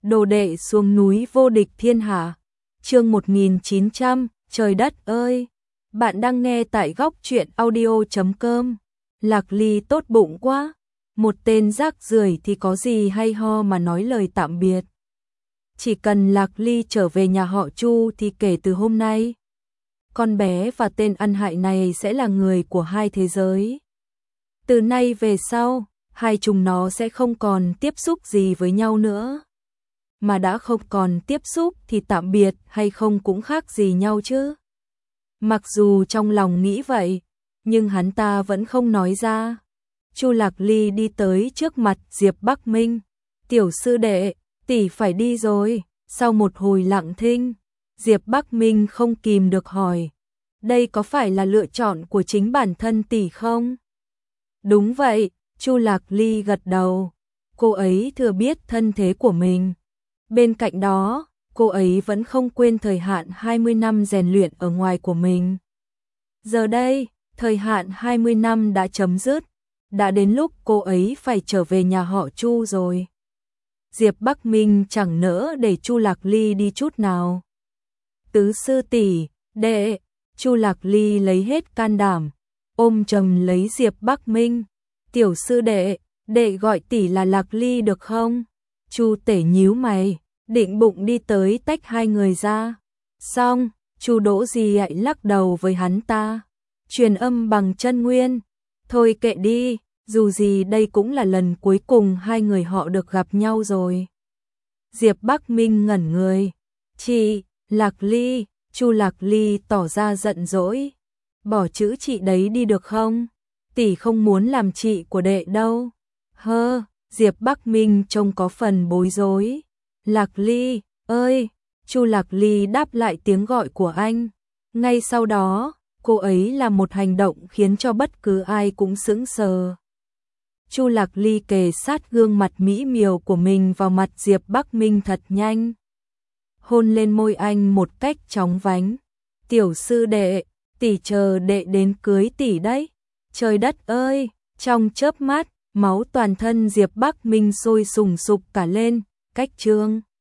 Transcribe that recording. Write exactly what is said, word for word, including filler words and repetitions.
Đồ đệ xuống núi vô địch thiên hạ. Chương một nghìn chín trăm, trời đất ơi. Bạn đang nghe tại góc truyện audio chấm com. Lạc Ly tốt bụng quá. Một tên rác rưởi thì có gì hay ho mà nói lời tạm biệt. Chỉ cần Lạc Ly trở về nhà họ Chu thì kể từ hôm nay, con bé và tên ăn hại này sẽ là người của hai thế giới. Từ nay về sau, hai chúng nó sẽ không còn tiếp xúc gì với nhau nữa. Mà đã không còn tiếp xúc thì tạm biệt hay không cũng khác gì nhau chứ. Mặc dù trong lòng nghĩ vậy, nhưng hắn ta vẫn không nói ra. Chu Lạc Ly đi tới trước mặt Diệp Bắc Minh. Tiểu sư đệ, tỷ phải đi rồi. Sau một hồi lặng thinh, Diệp Bắc Minh không kìm được hỏi. Đây có phải là lựa chọn của chính bản thân tỷ không? Đúng vậy, Chu Lạc Ly gật đầu. Cô ấy thừa biết thân thế của mình. Bên cạnh đó, cô ấy vẫn không quên thời hạn hai mươi năm rèn luyện ở ngoài của mình. Giờ đây, thời hạn hai mươi năm đã chấm dứt. Đã đến lúc cô ấy phải trở về nhà họ Chu rồi. Diệp Bắc Minh chẳng nỡ để Chu Lạc Ly đi chút nào. Tứ sư tỷ, đệ, Chu Lạc Ly lấy hết can đảm, ôm chầm lấy Diệp Bắc Minh. Tiểu sư đệ, đệ gọi tỷ là Lạc Ly được không? Chu Tể nhíu mày, định bụng đi tới tách hai người ra. Xong, Chu Đỗ Di lại lắc đầu với hắn ta. Truyền âm bằng chân nguyên. Thôi kệ đi, dù gì đây cũng là lần cuối cùng hai người họ được gặp nhau rồi. Diệp Bắc Minh ngẩn người. Chị, Lạc Ly, Chu Lạc Ly tỏ ra giận dỗi. Bỏ chữ chị đấy đi được không? Tỷ không muốn làm chị của đệ đâu. Hơ, Diệp Bắc Minh trông có phần bối rối. Lạc Ly, ơi, Chu Lạc Ly đáp lại tiếng gọi của anh. Ngay sau đó, cô ấy làm một hành động khiến cho bất cứ ai cũng sững sờ. Chu Lạc Ly kề sát gương mặt mỹ miều của mình vào mặt Diệp Bắc Minh thật nhanh. Hôn lên môi anh một cách chóng vánh. Tiểu sư đệ, tỷ chờ đệ đến cưới tỷ đấy. Trời đất ơi, trong chớp mắt, máu toàn thân Diệp Bắc Minh sôi sùng sục cả lên, cách trương.